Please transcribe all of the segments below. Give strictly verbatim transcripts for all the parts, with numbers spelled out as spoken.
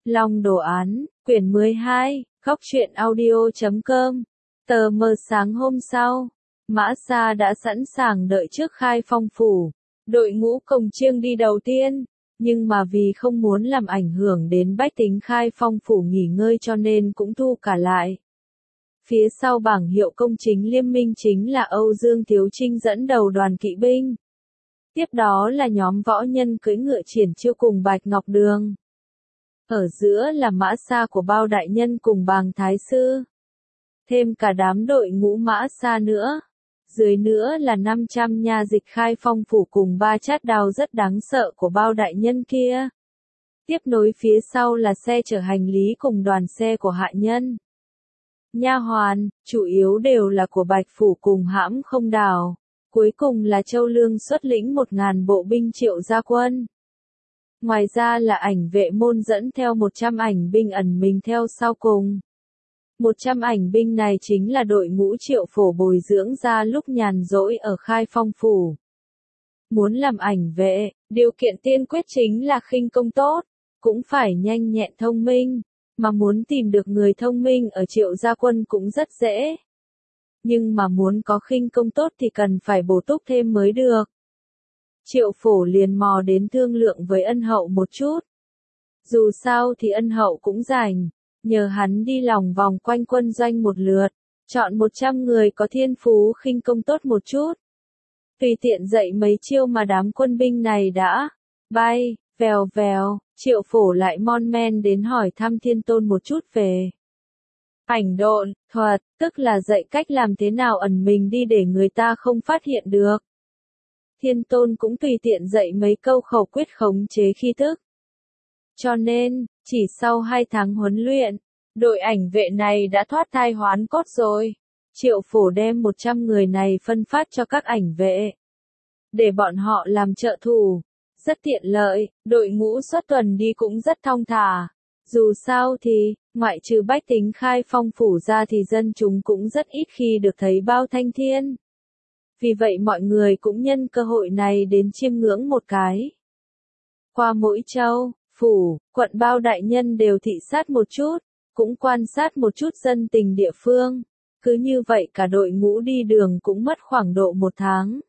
Long đồ án, quyển mười hai, góc truyện audio chấm com. Tờ mờ sáng hôm sau, Mã Sa đã sẵn sàng đợi trước Khai Phong phủ. Đội ngũ cồng chiêng đi đầu tiên, nhưng mà vì không muốn làm ảnh hưởng đến bách tính Khai Phong phủ nghỉ ngơi cho nên cũng thu cả lại. Phía sau bảng hiệu công chính Liêm Minh chính là Âu Dương Thiếu Trinh dẫn đầu đoàn kỵ binh. Tiếp đó là nhóm võ nhân cưỡi ngựa triển chiêu cùng Bạch Ngọc Đường. Ở giữa là Mã Sa của Bao đại nhân cùng Bàng Thái sư. Thêm cả đám đội ngũ Mã Sa nữa. Dưới nữa là năm trăm nha dịch Khai Phong phủ cùng ba chát đao rất đáng sợ của Bao đại nhân kia. Tiếp nối phía sau là xe chở hành lý cùng đoàn xe của hạ nhân. Nha hoàn, chủ yếu đều là của Bạch phủ cùng Hãm Không Đào. Cuối cùng là Châu Lương xuất lĩnh một ngàn bộ binh triệu gia quân. Ngoài ra là ảnh vệ môn dẫn theo một trăm ảnh binh ẩn mình theo sau cùng. một trăm ảnh binh này chính là đội ngũ Triệu Phổ bồi dưỡng ra lúc nhàn rỗi ở Khai Phong phủ. Muốn làm ảnh vệ, điều kiện tiên quyết chính là khinh công tốt, cũng phải nhanh nhẹn thông minh, mà muốn tìm được người thông minh ở Triệu gia quân cũng rất dễ. Nhưng mà muốn có khinh công tốt thì cần phải bổ túc thêm mới được. Triệu Phổ liền mò đến thương lượng với Ân Hậu một chút. Dù sao thì Ân Hậu cũng rảnh, nhờ hắn đi lòng vòng quanh quân doanh một lượt, chọn một trăm người có thiên phú khinh công tốt một chút. Tùy tiện dạy mấy chiêu mà đám quân binh này đã bay, vèo vèo, Triệu Phổ lại mon men đến hỏi thăm Thiên Tôn một chút về ảnh độn thuật, tức là dạy cách làm thế nào ẩn mình đi để người ta không phát hiện được. Thiên Tôn cũng tùy tiện dạy mấy câu khẩu quyết khống chế khí thức. Cho nên, chỉ sau hai tháng huấn luyện, đội ảnh vệ này đã thoát thai hoán cốt rồi. Triệu Phổ đem một trăm người này phân phát cho các ảnh vệ, để bọn họ làm trợ thủ. Rất tiện lợi, đội ngũ xuất tuần đi cũng rất thong thả. Dù sao thì, ngoại trừ bách tính Khai Phong phủ ra thì dân chúng cũng rất ít khi được thấy Bao Thanh Thiên. Vì vậy mọi người cũng nhân cơ hội này đến chiêm ngưỡng một cái. Qua mỗi châu, phủ, quận Bao đại nhân đều thị sát một chút, cũng quan sát một chút dân tình địa phương. Cứ như vậy cả đội ngũ đi đường cũng mất khoảng độ một tháng.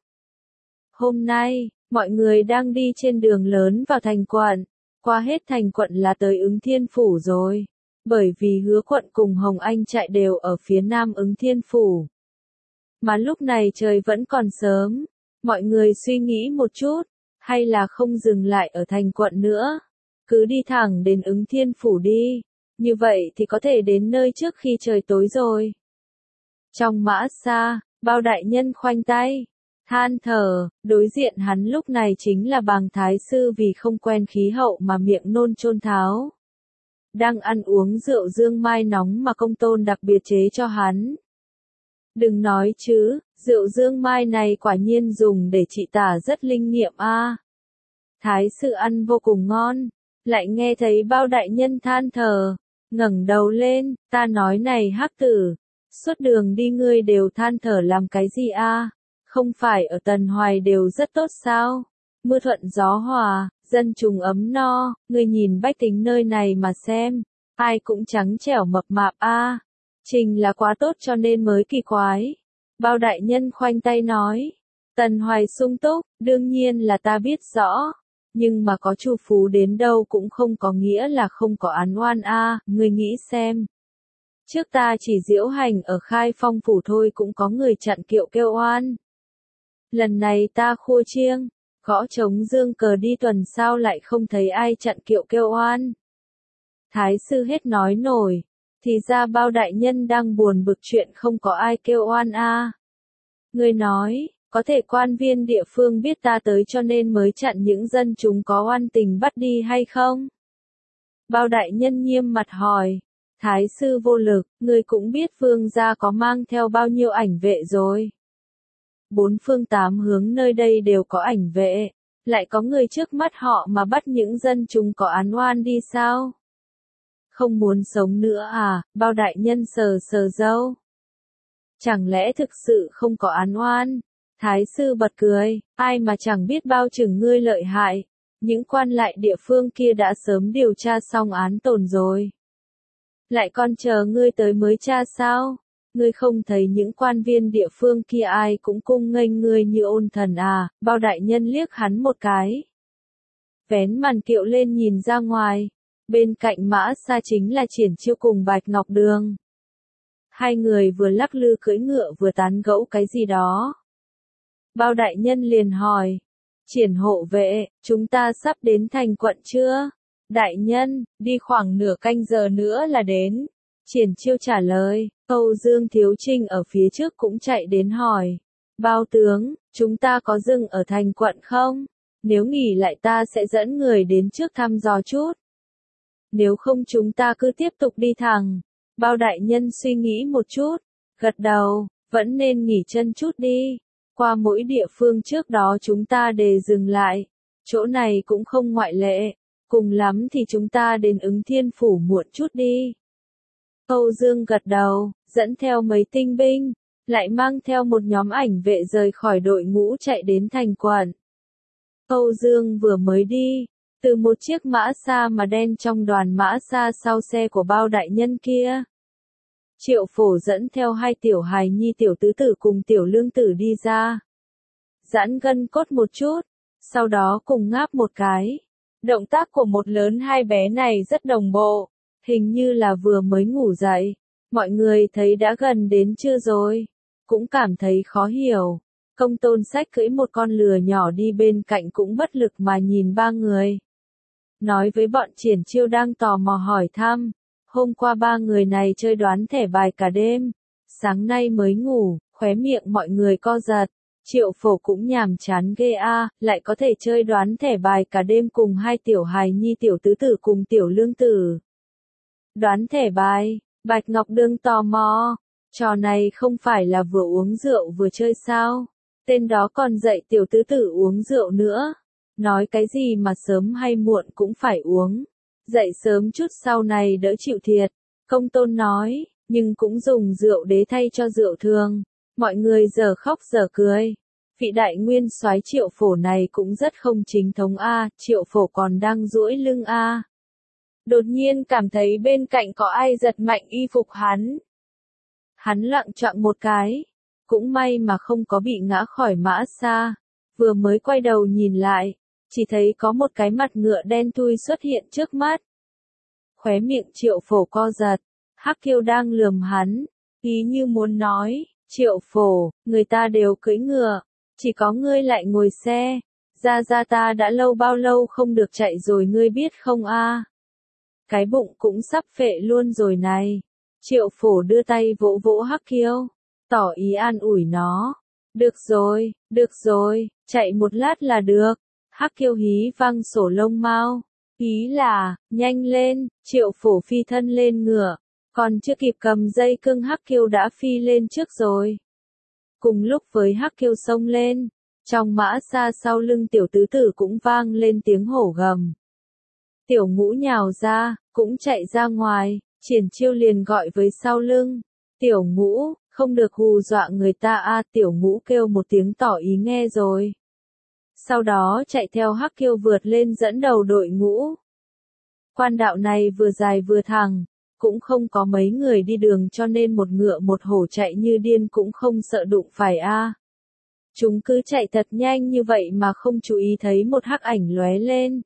Hôm nay, mọi người đang đi trên đường lớn vào thành quận. Qua hết thành quận là tới Ứng Thiên phủ rồi. Bởi vì Hứa quận cùng Hồng Anh chạy đều ở phía nam Ứng Thiên phủ. Mà lúc này trời vẫn còn sớm, mọi người suy nghĩ một chút, hay là không dừng lại ở thành quận nữa, cứ đi thẳng đến Ứng Thiên phủ đi, như vậy thì có thể đến nơi trước khi trời tối rồi. Trong Mã Sa, Bao đại nhân khoanh tay, than thở, đối diện hắn lúc này chính là Bàng Thái sư vì không quen khí hậu mà miệng nôn chôn tháo. Đang ăn uống rượu dương mai nóng mà công tôn đặc biệt chế cho hắn. Đừng nói chứ, rượu dương mai này quả nhiên dùng để trị tả rất linh nghiệm a. À. Thái sư ăn vô cùng ngon, lại nghe thấy Bao đại nhân than thở, ngẩng đầu lên, ta nói này Hắc tử, suốt đường đi ngươi đều than thở làm cái gì a? À? Không phải ở Tần Hoài đều rất tốt sao? Mưa thuận gió hòa, dân chúng ấm no, ngươi nhìn bách tính nơi này mà xem, ai cũng trắng trẻo mập mạp a. À. Trình là quá tốt cho nên mới kỳ quái. Bao đại nhân khoanh tay nói. Tần Hoài sung túc, đương nhiên là ta biết rõ. Nhưng mà có chu phú đến đâu cũng không có nghĩa là không có án oan a. À, ngươi nghĩ xem. Trước ta chỉ diễu hành ở Khai Phong phủ thôi cũng có người chặn kiệu kêu oan. Lần này ta khua chiêng, gõ trống dương cờ đi tuần sao lại không thấy ai chặn kiệu kêu oan. Thái sư hết nói nổi. Thì ra Bao đại nhân đang buồn bực chuyện không có ai kêu oan a. À. Người nói, có thể quan viên địa phương biết ta tới cho nên mới chặn những dân chúng có oan tình bắt đi hay không? Bao đại nhân nghiêm mặt hỏi. Thái sư vô lực, người cũng biết vương gia có mang theo bao nhiêu ảnh vệ rồi. Bốn phương tám hướng nơi đây đều có ảnh vệ, lại có người trước mắt họ mà bắt những dân chúng có án oan đi sao? Không muốn sống nữa à, Bao đại nhân sờ sờ râu. Chẳng lẽ thực sự không có án oan? Thái sư bật cười, ai mà chẳng biết Bao chừng ngươi lợi hại. những quan lại địa phương kia đã sớm điều tra xong án tổn rồi. Lại còn chờ ngươi tới mới tra sao? Ngươi không thấy những quan viên địa phương kia ai cũng cung nghênh ngươi như ôn thần à? Bao đại nhân liếc hắn một cái. Vén màn kiệu lên nhìn ra ngoài. Bên cạnh Mã Sa chính là Triển Chiêu cùng Bạch Ngọc Đường. Hai người vừa lắc lư cưỡi ngựa vừa tán gẫu cái gì đó. Bao đại nhân liền hỏi. Triển hộ vệ, chúng ta sắp đến thành quận chưa? Đại nhân, đi khoảng nửa canh giờ nữa là đến. Triển Chiêu trả lời. Âu Dương Thiếu Trinh ở phía trước cũng chạy đến hỏi. Bao tướng, chúng ta có dừng ở thành quận không? Nếu nghỉ lại ta sẽ dẫn người đến trước thăm dò chút. Nếu không chúng ta cứ tiếp tục đi thẳng. Bao đại nhân suy nghĩ một chút. Gật đầu, vẫn nên nghỉ chân chút đi. Qua mỗi địa phương trước đó chúng ta đều dừng lại. Chỗ này cũng không ngoại lệ. Cùng lắm thì chúng ta đến Ứng Thiên Phủ muộn chút đi. Âu Dương gật đầu, dẫn theo mấy tinh binh, lại mang theo một nhóm ảnh vệ rời khỏi đội ngũ chạy đến thành quận. Âu Dương vừa mới đi, từ một chiếc mã xa mà đen trong đoàn mã xa sau xe của bao đại nhân kia. Triệu Phổ dẫn theo hai tiểu hài nhi tiểu tứ tử cùng tiểu lương tử đi ra. Giãn gân cốt một chút, sau đó cùng ngáp một cái. Động tác của một lớn hai bé này rất đồng bộ, hình như là vừa mới ngủ dậy. Mọi người thấy đã gần đến trưa rồi, cũng cảm thấy khó hiểu. Công Tôn Sách cưỡi một con lừa nhỏ đi bên cạnh cũng bất lực mà nhìn ba người. Nói với bọn Triển Chiêu đang tò mò hỏi thăm, hôm qua ba người này chơi đoán thẻ bài cả đêm, sáng nay mới ngủ, khóe miệng mọi người co giật. Triệu Phổ cũng nhàm chán ghê a, lại có thể chơi đoán thẻ bài cả đêm cùng hai tiểu hài nhi tiểu tứ tử cùng tiểu lương tử. Đoán thẻ bài, Bạch Ngọc Đường tò mò, trò này không phải là vừa uống rượu vừa chơi sao? Tên đó còn dạy tiểu tứ tử uống rượu nữa. Nói cái gì mà sớm hay muộn cũng phải uống. Dậy sớm chút sau này đỡ chịu thiệt. Công Tôn nói, nhưng cũng dùng rượu đế thay cho rượu thường. Mọi người giờ khóc giờ cười. Vị đại nguyên soái Triệu Phổ này cũng rất không chính thống a, Triệu Phổ còn đang duỗi lưng a. Đột nhiên cảm thấy bên cạnh có ai giật mạnh y phục hắn. Hắn lặng choạng một cái. Cũng may mà không có bị ngã khỏi mã xa. Vừa mới quay đầu nhìn lại, chỉ thấy có một cái mặt ngựa đen thui xuất hiện trước mắt. Khóe miệng Triệu Phổ co giật. Hắc Kiêu đang lườm hắn, ý như muốn nói, Triệu Phổ, người ta đều cưỡi ngựa, chỉ có ngươi lại ngồi xe. Ra ra ta đã lâu bao lâu không được chạy rồi ngươi biết không a? Cái bụng cũng sắp phệ luôn rồi này. Triệu Phổ đưa tay vỗ vỗ Hắc Kiêu, tỏ ý an ủi nó. Được rồi, được rồi, chạy một lát là được. Hắc Kiêu hí văng sổ lông mao. Ý là, nhanh lên, Triệu Phổ phi thân lên ngựa. Còn chưa kịp cầm dây cương Hắc Kiêu đã phi lên trước rồi. Cùng lúc với Hắc Kiêu xông lên, trong mã xa sau lưng tiểu tứ tử cũng vang lên tiếng hổ gầm. Tiểu Ngũ nhào ra, cũng chạy ra ngoài, Triển Chiêu liền gọi với sau lưng. Tiểu Ngũ, không được hù dọa người ta a. Tiểu Ngũ kêu một tiếng tỏ ý nghe rồi. Sau đó chạy theo Hắc Kiêu vượt lên dẫn đầu đội ngũ. Quan đạo này vừa dài vừa thẳng, cũng không có mấy người đi đường cho nên một ngựa một hổ chạy như điên cũng không sợ đụng phải a. Chúng cứ chạy thật nhanh như vậy mà không chú ý thấy một hắc ảnh lóe lên.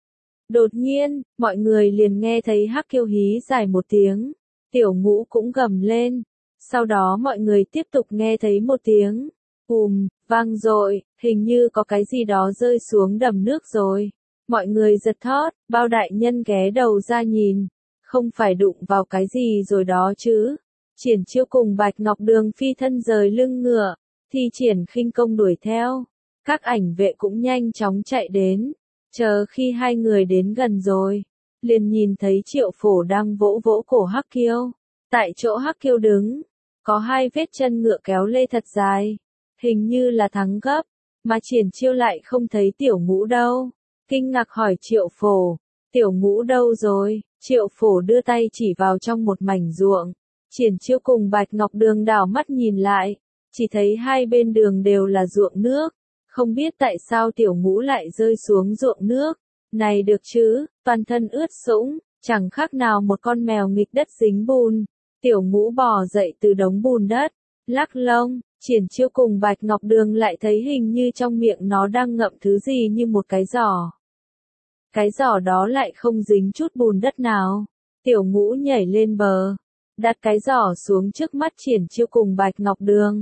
Đột nhiên, mọi người liền nghe thấy Hắc Kiêu hí dài một tiếng, Tiểu Ngũ cũng gầm lên. Sau đó mọi người tiếp tục nghe thấy một tiếng ùm, vang dội, hình như có cái gì đó rơi xuống đầm nước rồi. Mọi người giật thót, bao đại nhân ghé đầu ra nhìn, không phải đụng vào cái gì rồi đó chứ. Triển Chiêu cùng Bạch Ngọc Đường phi thân rời lưng ngựa, thi triển khinh công đuổi theo. Các ảnh vệ cũng nhanh chóng chạy đến, chờ khi hai người đến gần rồi, liền nhìn thấy Triệu Phổ đang vỗ vỗ cổ Hắc Kiêu. Tại chỗ Hắc Kiêu đứng, có hai vết chân ngựa kéo lê thật dài, hình như là thắng gấp, mà Triển Chiêu lại không thấy Tiểu Ngũ đâu. Kinh ngạc hỏi Triệu Phổ, Tiểu Ngũ đâu rồi? Triệu Phổ đưa tay chỉ vào trong một mảnh ruộng. Triển Chiêu cùng Bạch Ngọc Đường đảo mắt nhìn lại, chỉ thấy hai bên đường đều là ruộng nước, Không biết tại sao tiểu ngũ lại rơi xuống ruộng nước. Này được chứ, toàn thân ướt sũng, chẳng khác nào một con mèo nghịch đất dính bùn. Tiểu ngũ bò dậy từ đống bùn đất, lắc lông, Triển Chiêu cùng Bạch Ngọc Đường lại thấy hình như trong miệng nó đang ngậm thứ gì như một cái giỏ. Cái giỏ đó lại không dính chút bùn đất nào. Tiểu ngũ nhảy lên bờ, đặt cái giỏ xuống trước mắt Triển Chiêu cùng Bạch Ngọc Đường.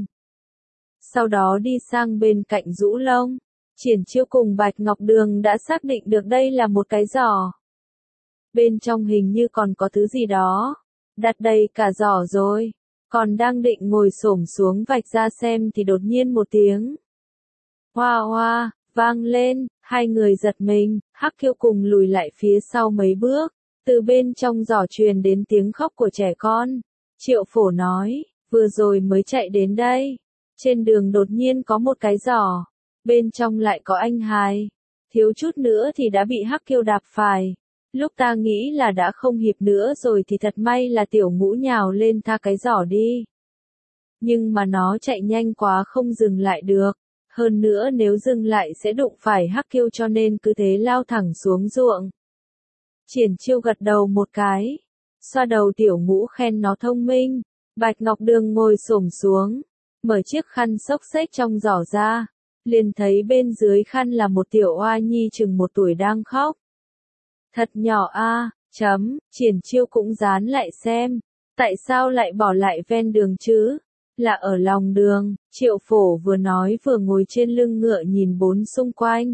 Sau đó đi sang bên cạnh rũ lông. Triển Chiêu cùng Bạch Ngọc Đường đã xác định được đây là một cái giỏ. Bên trong hình như còn có thứ gì đó. Đặt đầy cả giỏ rồi. Còn đang định ngồi xổm xuống vạch ra xem thì đột nhiên một tiếng hoa hoa vang lên, hai người giật mình, Hắc Kiêu cùng lùi lại phía sau mấy bước. Từ bên trong giỏ truyền đến tiếng khóc của trẻ con. Triệu Phổ nói, vừa rồi mới chạy đến đây. Trên đường đột nhiên có một cái giỏ. Bên trong lại có anh hài. Thiếu chút nữa thì đã bị Hắc Kiêu đạp phải. Lúc ta nghĩ là đã không hiệp nữa rồi thì thật may là tiểu ngũ nhào lên tha cái giỏ đi. Nhưng mà nó chạy nhanh quá không dừng lại được. Hơn nữa nếu dừng lại sẽ đụng phải Hắc Kiêu cho nên cứ thế lao thẳng xuống ruộng. Triển Chiêu gật đầu một cái. Xoa đầu tiểu ngũ khen nó thông minh. Bạch Ngọc Đường ngồi xổm xuống. Mở chiếc khăn xốc xếch trong giỏ ra. Liền thấy bên dưới khăn là một tiểu oa nhi chừng một tuổi đang khóc. Thật nhỏ a, à, chấm, Triển Chiêu cũng dán lại xem. Tại sao lại bỏ lại ven đường chứ? Là ở lòng đường. Triệu Phổ vừa nói vừa ngồi trên lưng ngựa nhìn bốn xung quanh.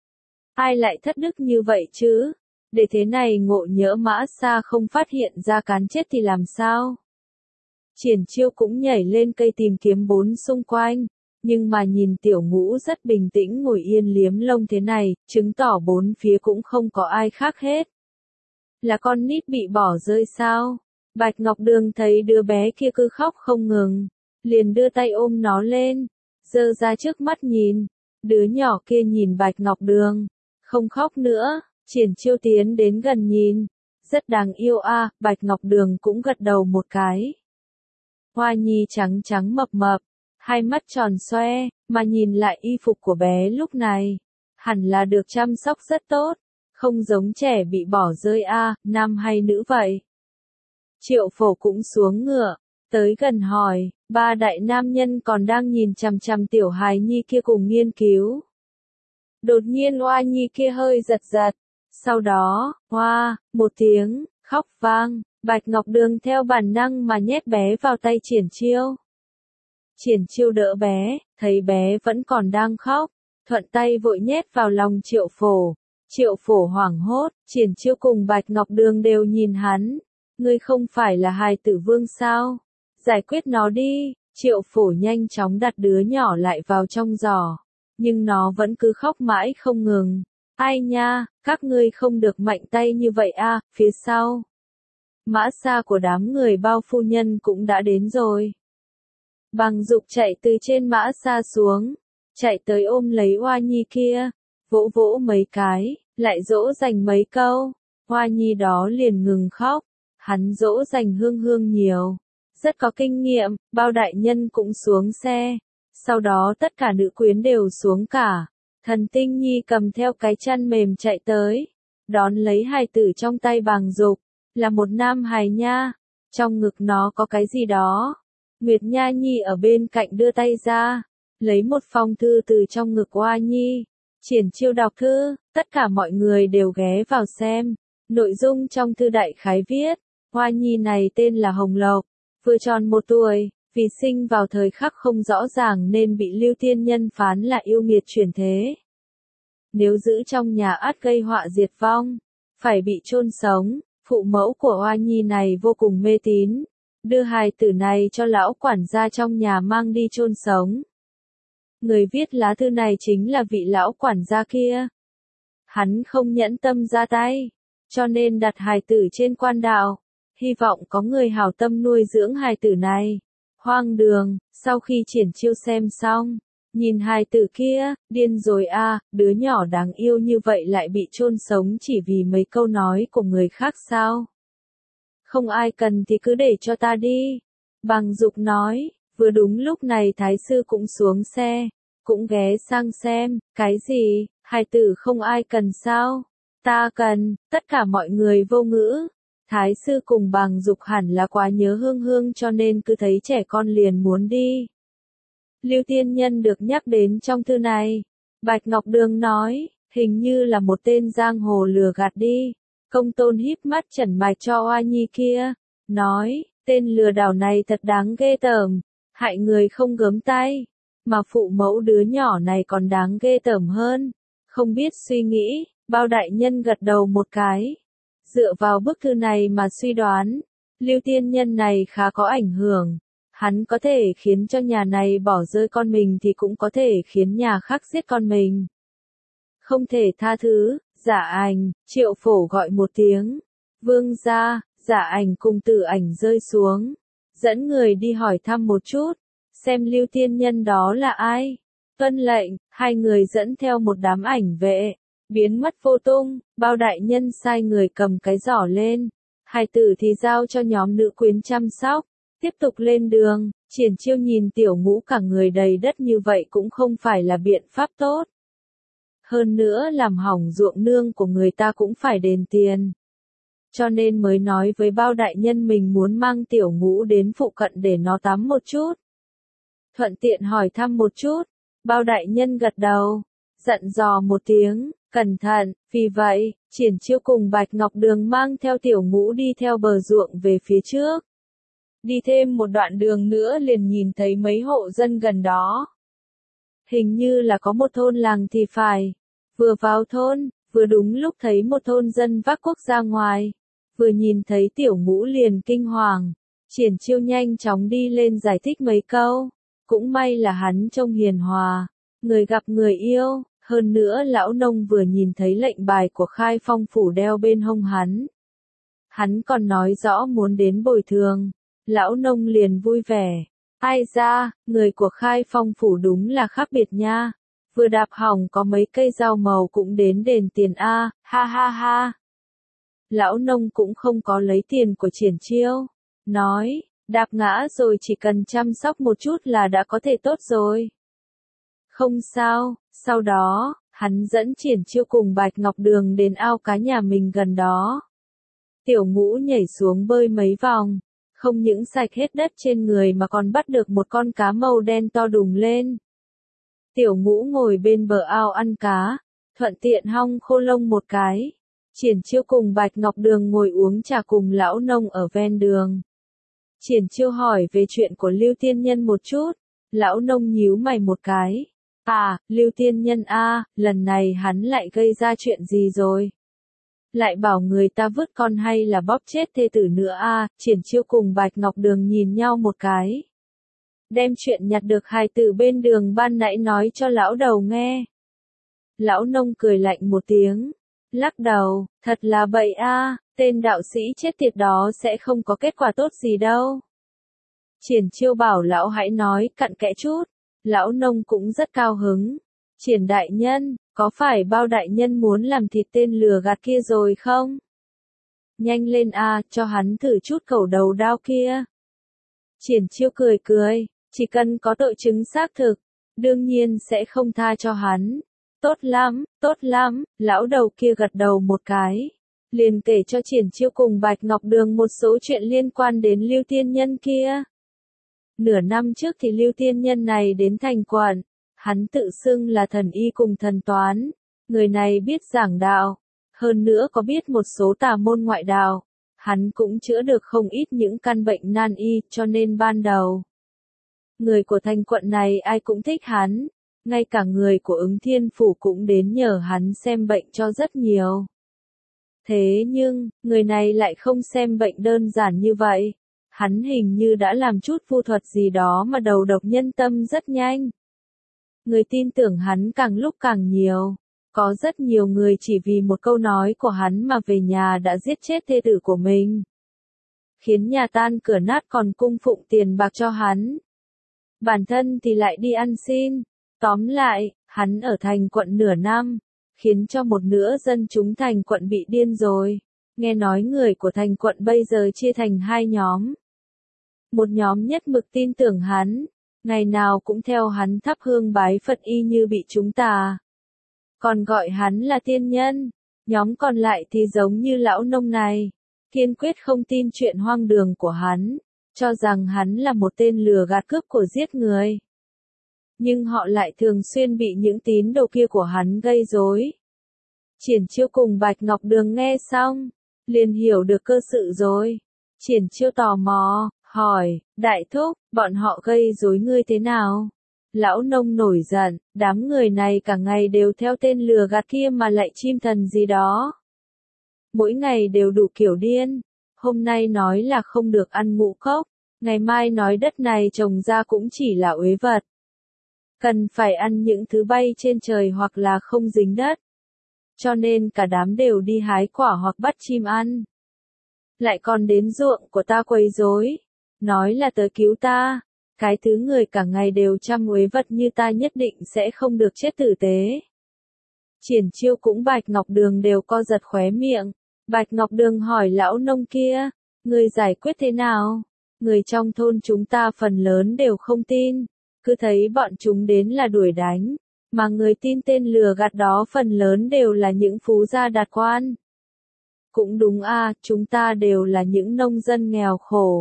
Ai lại thất đức như vậy chứ? Để thế này ngộ nhỡ Mã Sa không phát hiện ra cán chết thì làm sao? Triển Chiêu cũng nhảy lên cây tìm kiếm bốn xung quanh. Nhưng mà nhìn tiểu ngũ rất bình tĩnh ngồi yên liếm lông thế này, chứng tỏ bốn phía cũng không có ai khác hết. Là con nít bị bỏ rơi sao? Bạch Ngọc Đường thấy đứa bé kia cứ khóc không ngừng. Liền đưa tay ôm nó lên. Giơ ra trước mắt nhìn. Đứa nhỏ kia nhìn Bạch Ngọc Đường. Không khóc nữa. Triển Chiêu tiến đến gần nhìn. Rất đáng yêu a, à, Bạch Ngọc Đường cũng gật đầu một cái. Hoa nhi trắng trắng mập mập. Hai mắt tròn xoe, mà nhìn lại y phục của bé lúc này. Hẳn là được chăm sóc rất tốt. Không giống trẻ bị bỏ rơi a, à, nam hay nữ vậy? Triệu Phổ cũng xuống ngựa. Tới gần hỏi, ba đại nam nhân còn đang nhìn chằm chằm tiểu hài nhi kia cùng nghiên cứu. Đột nhiên oa nhi kia hơi giật giật. Sau đó, hoa, một tiếng, khóc vang. Bạch Ngọc Đường theo bản năng mà nhét bé vào tay Triển Chiêu. Triển Chiêu đỡ bé, thấy bé vẫn còn đang khóc, thuận tay vội nhét vào lòng Triệu Phổ. Triệu Phổ hoảng hốt, Triển Chiêu cùng Bạch Ngọc Đường đều nhìn hắn. Ngươi không phải là hài tử vương sao? Giải quyết nó đi. Triệu Phổ nhanh chóng đặt đứa nhỏ lại vào trong giỏ. Nhưng nó vẫn cứ khóc mãi không ngừng. Ai nha, các ngươi không được mạnh tay như vậy a, à, phía sau. Mã Sa của đám người Bao phu nhân cũng đã đến rồi. Bằng Dục chạy từ trên mã Sa xuống, chạy tới ôm lấy Hoa Nhi kia, vỗ vỗ mấy cái, lại dỗ dành mấy câu. Hoa Nhi đó liền ngừng khóc, hắn dỗ dành Hương Hương nhiều, rất có kinh nghiệm. Bao đại nhân cũng xuống xe, sau đó tất cả nữ quyến đều xuống cả. Thần Tinh Nhi cầm theo cái chăn mềm chạy tới, đón lấy hài tử trong tay Bằng Dục, là một nam hài nha, trong ngực nó có cái gì đó. Nguyệt Nha Nhi ở bên cạnh đưa tay ra, lấy một phong thư từ trong ngực Hoa Nhi. Triển Chiêu đọc thư, tất cả mọi người đều ghé vào xem. Nội dung trong thư đại khái viết, Hoa Nhi này tên là Hồng Lộc, vừa tròn một tuổi, vì sinh vào thời khắc không rõ ràng nên bị Lưu Tiên Nhân phán là yêu nghiệt chuyển thế. Nếu giữ trong nhà ắt gây họa diệt vong, phải bị chôn sống. Phụ mẫu của Hoa Nhi này vô cùng mê tín, đưa hài tử này cho lão quản gia trong nhà mang đi chôn sống. Người viết lá thư này chính là vị lão quản gia kia. Hắn không nhẫn tâm ra tay, cho nên đặt hài tử trên quan đạo, hy vọng có người hảo tâm nuôi dưỡng hài tử này. Hoang đường, sau khi Triển Chiêu xem xong, nhìn hài tử kia, điên rồi a, à, đứa nhỏ đáng yêu như vậy lại bị chôn sống chỉ vì mấy câu nói của người khác sao? Không ai cần thì cứ để cho ta đi. Bằng Dục nói, vừa đúng lúc này Thái sư cũng xuống xe, cũng ghé sang xem, cái gì, hài tử không ai cần sao? Ta cần, tất cả mọi người vô ngữ. Thái sư cùng Bàng Dục hẳn là quá nhớ Hương Hương cho nên cứ thấy trẻ con liền muốn đi. Lưu Tiên Nhân được nhắc đến trong thư này. Bạch Ngọc Đường nói, hình như là một tên giang hồ lừa gạt đi. Công Tôn híp mắt chẩn mạch cho oa nhi kia. Nói, tên lừa đảo này thật đáng ghê tởm. Hại người không gớm tay. Mà phụ mẫu đứa nhỏ này còn đáng ghê tởm hơn. Không biết suy nghĩ, Bao đại nhân gật đầu một cái. Dựa vào bức thư này mà suy đoán, Lưu Tiên Nhân này khá có ảnh hưởng. Hắn có thể khiến cho nhà này bỏ rơi con mình thì cũng có thể khiến nhà khác giết con mình. Không thể tha thứ, Giả Ảnh, Triệu Phổ gọi một tiếng. Vương gia, Giả Ảnh cùng Tử Ảnh rơi xuống. Dẫn người đi hỏi thăm một chút, xem Lưu Tiên Nhân đó là ai. Tuân lệnh, hai người dẫn theo một đám ảnh vệ, biến mất vô tung. Bao đại nhân sai người cầm cái giỏ lên. Hài tử thì giao cho nhóm nữ quyến chăm sóc. Tiếp tục lên đường, Triển Chiêu nhìn Tiểu Ngũ cả người đầy đất như vậy cũng không phải là biện pháp tốt. Hơn nữa làm hỏng ruộng nương của người ta cũng phải đền tiền. Cho nên mới nói với Bao đại nhân mình muốn mang Tiểu Ngũ đến phụ cận để nó tắm một chút. Thuận tiện hỏi thăm một chút, Bao đại nhân gật đầu, dặn dò một tiếng, cẩn thận. Vì vậy, Triển Chiêu cùng Bạch Ngọc Đường mang theo Tiểu Ngũ đi theo bờ ruộng về phía trước. Đi thêm một đoạn đường nữa liền nhìn thấy mấy hộ dân gần đó. Hình như là có một thôn làng thì phải. Vừa vào thôn, vừa đúng lúc thấy một thôn dân vác cuốc ra ngoài. Vừa nhìn thấy Tiểu Ngũ liền kinh hoàng. Triển Chiêu nhanh chóng đi lên giải thích mấy câu. Cũng may là hắn trông hiền hòa, người gặp người yêu. Hơn nữa lão nông vừa nhìn thấy lệnh bài của Khai Phong phủ đeo bên hông hắn. Hắn còn nói rõ muốn đến bồi thường. Lão nông liền vui vẻ. Ai ra, người của Khai Phong phủ đúng là khác biệt nha. Vừa đạp hỏng có mấy cây rau màu cũng đến đền tiền a, ha ha ha. Lão nông cũng không có lấy tiền của Triển Chiêu. Nói, đạp ngã rồi chỉ cần chăm sóc một chút là đã có thể tốt rồi. Không sao, sau đó, hắn dẫn Triển Chiêu cùng Bạch Ngọc Đường đến ao cá nhà mình gần đó. Tiểu Ngũ nhảy xuống bơi mấy vòng. Không những sạch hết đất trên người mà còn bắt được một con cá màu đen to đùng lên. Tiểu Ngũ ngồi bên bờ ao ăn cá, thuận tiện hong khô lông một cái. Triển Chiêu cùng Bạch Ngọc Đường ngồi uống trà cùng lão nông ở ven đường. Triển Chiêu hỏi về chuyện của Lưu Tiên Nhân một chút. Lão nông nhíu mày một cái. À, Lưu Tiên Nhân a, lần này hắn lại gây ra chuyện gì rồi? Lại bảo người ta vứt con hay là bóp chết thê tử nữa a, à, Triển Chiêu cùng Bạch Ngọc Đường nhìn nhau một cái. Đem chuyện nhặt được hài tử bên đường ban nãy nói cho lão đầu nghe. Lão nông cười lạnh một tiếng, lắc đầu, thật là bậy a, à, tên đạo sĩ chết tiệt đó sẽ không có kết quả tốt gì đâu. Triển Chiêu bảo lão hãy nói cặn kẽ chút, lão nông cũng rất cao hứng. Triển đại nhân, có phải Bao đại nhân muốn làm thịt tên lừa gạt kia rồi không? Nhanh lên a, à, cho hắn thử chút cẩu đầu đao kia. Triển Chiêu cười cười, chỉ cần có tội chứng xác thực, đương nhiên sẽ không tha cho hắn. Tốt lắm, tốt lắm, lão đầu kia gật đầu một cái. Liền kể cho Triển Chiêu cùng Bạch Ngọc Đường một số chuyện liên quan đến Lưu Tiên Nhân kia. Nửa năm trước thì Lưu Tiên Nhân này đến thành quận. Hắn tự xưng là thần y cùng thần toán. Người này biết giảng đạo. Hơn nữa có biết một số tà môn ngoại đạo. Hắn cũng chữa được không ít những căn bệnh nan y cho nên ban đầu. Người của thành quận này ai cũng thích hắn. Ngay cả người của Ứng Thiên Phủ cũng đến nhờ hắn xem bệnh cho rất nhiều. Thế nhưng, người này lại không xem bệnh đơn giản như vậy. Hắn hình như đã làm chút vu thuật gì đó mà đầu độc nhân tâm rất nhanh. Người tin tưởng hắn càng lúc càng nhiều. Có rất nhiều người chỉ vì một câu nói của hắn mà về nhà đã giết chết thê tử của mình. Khiến nhà tan cửa nát còn cung phụng tiền bạc cho hắn. Bản thân thì lại đi ăn xin. Tóm lại, hắn ở thành quận nửa năm. Khiến cho một nửa dân chúng thành quận bị điên rồi. Nghe nói người của thành quận bây giờ chia thành hai nhóm. Một nhóm nhất mực tin tưởng hắn. ngày nào cũng theo hắn thắp hương bái Phật y như bị chúng ta. Còn gọi hắn là tiên nhân, nhóm còn lại thì giống như lão nông này, kiên quyết không tin chuyện hoang đường của hắn, cho rằng hắn là một tên lừa gạt cướp của giết người. Nhưng họ lại thường xuyên bị những tín đồ kia của hắn gây rối. Triển Chiêu cùng Bạch Ngọc Đường nghe xong, liền hiểu được cơ sự rồi. Triển Chiêu tò mò, hỏi, đại thúc, bọn họ gây rối ngươi thế nào? Lão nông nổi giận, đám người này cả ngày đều theo tên lừa gạt kia mà lạy chim thần gì đó. Mỗi ngày đều đủ kiểu điên, hôm nay nói là không được ăn ngũ cốc, ngày mai nói đất này trồng ra cũng chỉ là uế vật. Cần phải ăn những thứ bay trên trời hoặc là không dính đất. Cho nên cả đám đều đi hái quả hoặc bắt chim ăn. Lại còn đến ruộng của ta quấy rối, nói là tới cứu ta. Cái thứ người cả ngày đều chăm uế vật như ta nhất định sẽ không được chết tử tế. Triển Chiêu cũng Bạch Ngọc Đường đều co giật khóe miệng. Bạch Ngọc Đường hỏi lão nông kia, người giải quyết thế nào? Người trong thôn chúng ta phần lớn đều không tin, cứ thấy bọn chúng đến là đuổi đánh, mà người tin tên lừa gạt đó phần lớn đều là những phú gia đạt quan. Cũng đúng a, chúng ta đều là những nông dân nghèo khổ.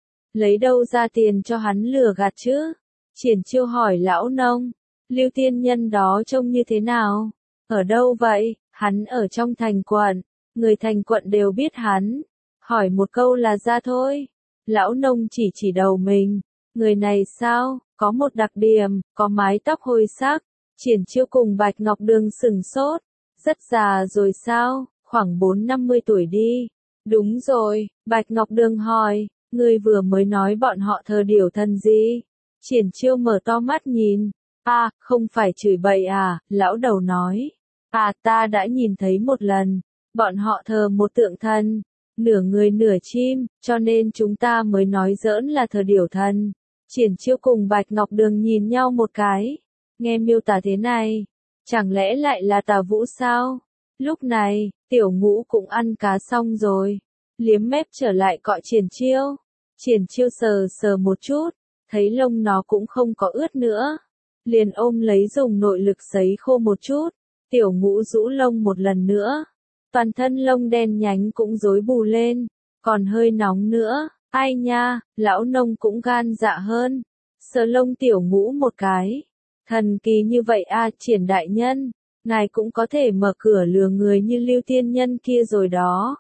Lấy đâu ra tiền cho hắn lừa gạt chứ? Triển Chiêu hỏi lão nông, Lưu tiên nhân đó trông như thế nào? Ở đâu vậy? Hắn ở trong thành quận, người thành quận đều biết hắn. Hỏi một câu là ra thôi. Lão nông chỉ chỉ đầu mình, người này sao? Có một đặc điểm, có mái tóc hồi sắc. Triển Chiêu cùng Bạch Ngọc Đường sừng sốt. Rất già rồi sao? Khoảng bốn năm mươi tuổi đi. Đúng rồi, Bạch Ngọc Đường hỏi, ngươi vừa mới nói bọn họ thờ điểu thần gì? Triển Chiêu mở to mắt nhìn. À, không phải chửi bậy à, lão đầu nói. À, ta đã nhìn thấy một lần. Bọn họ thờ một tượng thần, nửa người nửa chim, cho nên chúng ta mới nói giỡn là thờ điểu thần. Triển Chiêu cùng Bạch Ngọc Đường nhìn nhau một cái. Nghe miêu tả thế này, chẳng lẽ lại là Tà Vũ sao? Lúc này, Tiểu Ngũ cũng ăn cá xong rồi, liếm mép trở lại cọ Triển Chiêu. Triển Chiêu sờ sờ một chút, thấy lông nó cũng không có ướt nữa, liền ôm lấy dùng nội lực sấy khô một chút. Tiểu Ngũ rũ lông một lần nữa, toàn thân lông đen nhánh cũng rối bù lên, còn hơi nóng nữa. Ai nha, lão nông cũng gan dạ hơn, sờ lông Tiểu Ngũ một cái. Thần kỳ như vậy a, Triển đại nhân, ngài cũng có thể mở cửa lừa người như Lưu tiên nhân kia rồi đó.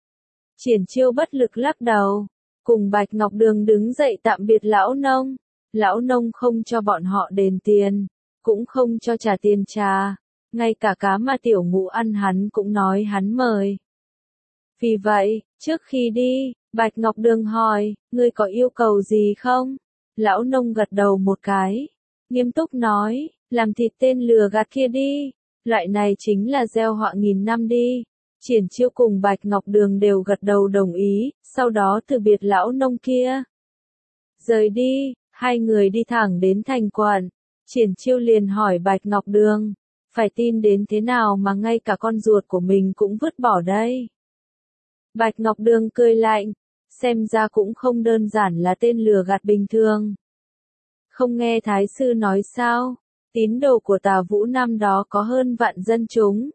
Triển Chiêu bất lực lắc đầu, cùng Bạch Ngọc Đường đứng dậy tạm biệt lão nông. Lão nông không cho bọn họ đền tiền, cũng không cho trả tiền trà, ngay cả cá mà Tiểu Ngũ ăn hắn cũng nói hắn mời. Vì vậy, trước khi đi, Bạch Ngọc Đường hỏi, ngươi có yêu cầu gì không? Lão nông gật đầu một cái, nghiêm túc nói, làm thịt tên lừa gạt kia đi, loại này chính là gieo họa nghìn năm đi. Triển Chiêu cùng Bạch Ngọc Đường đều gật đầu đồng ý, sau đó từ biệt lão nông kia. Rời đi, hai người đi thẳng đến thành quận. Triển Chiêu liền hỏi Bạch Ngọc Đường, phải tin đến thế nào mà ngay cả con ruột của mình cũng vứt bỏ đây? Bạch Ngọc Đường cười lạnh, xem ra cũng không đơn giản là tên lừa gạt bình thường. Không nghe Thái sư nói sao, tín đồ của Tà Vũ năm đó có hơn vạn dân chúng.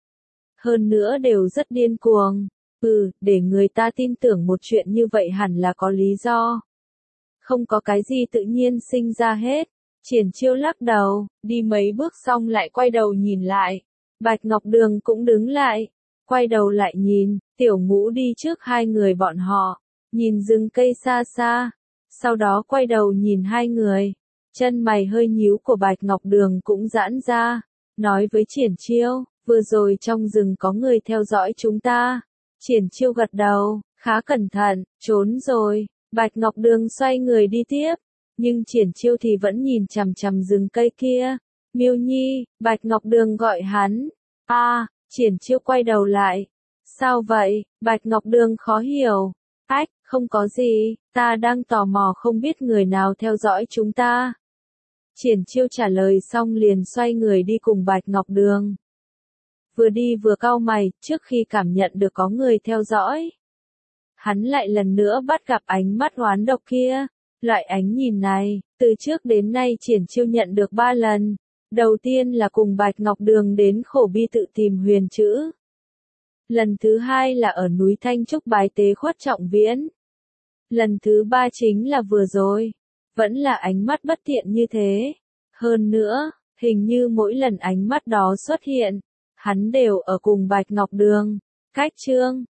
Hơn nữa đều rất điên cuồng. Ừ, để người ta tin tưởng một chuyện như vậy hẳn là có lý do. Không có cái gì tự nhiên sinh ra hết. Triển Chiêu lắc đầu, đi mấy bước xong lại quay đầu nhìn lại. Bạch Ngọc Đường cũng đứng lại, quay đầu lại nhìn, Tiểu Ngũ đi trước hai người bọn họ, nhìn rừng cây xa xa, sau đó quay đầu nhìn hai người. Chân mày hơi nhíu của Bạch Ngọc Đường cũng giãn ra, nói với Triển Chiêu, vừa rồi trong rừng có người theo dõi chúng ta. Triển Chiêu gật đầu, khá cẩn thận, trốn rồi. Bạch Ngọc Đường xoay người đi tiếp, nhưng Triển Chiêu thì vẫn nhìn chằm chằm rừng cây kia. Miêu Nhi, Bạch Ngọc Đường gọi hắn. A, à, Triển Chiêu quay đầu lại. Sao vậy? Bạch Ngọc Đường khó hiểu. Ách, không có gì, ta đang tò mò không biết người nào theo dõi chúng ta. Triển Chiêu trả lời xong liền xoay người đi cùng Bạch Ngọc Đường. Vừa đi vừa cau mày, trước khi cảm nhận được có người theo dõi. Hắn lại lần nữa bắt gặp ánh mắt oán độc kia, Loại ánh nhìn này, từ trước đến nay Triển Chiêu nhận được ba lần. Đầu tiên là cùng Bạch Ngọc Đường đến Khổ Bi tự tìm huyền chữ. Lần thứ hai là ở núi Thanh Trúc bái tế Khuất Trọng Viễn. Lần thứ ba chính là vừa rồi. Vẫn là ánh mắt bất thiện như thế. Hơn nữa, hình như mỗi lần ánh mắt đó xuất hiện, hắn đều ở cùng Bạch Ngọc Đường. Cách chương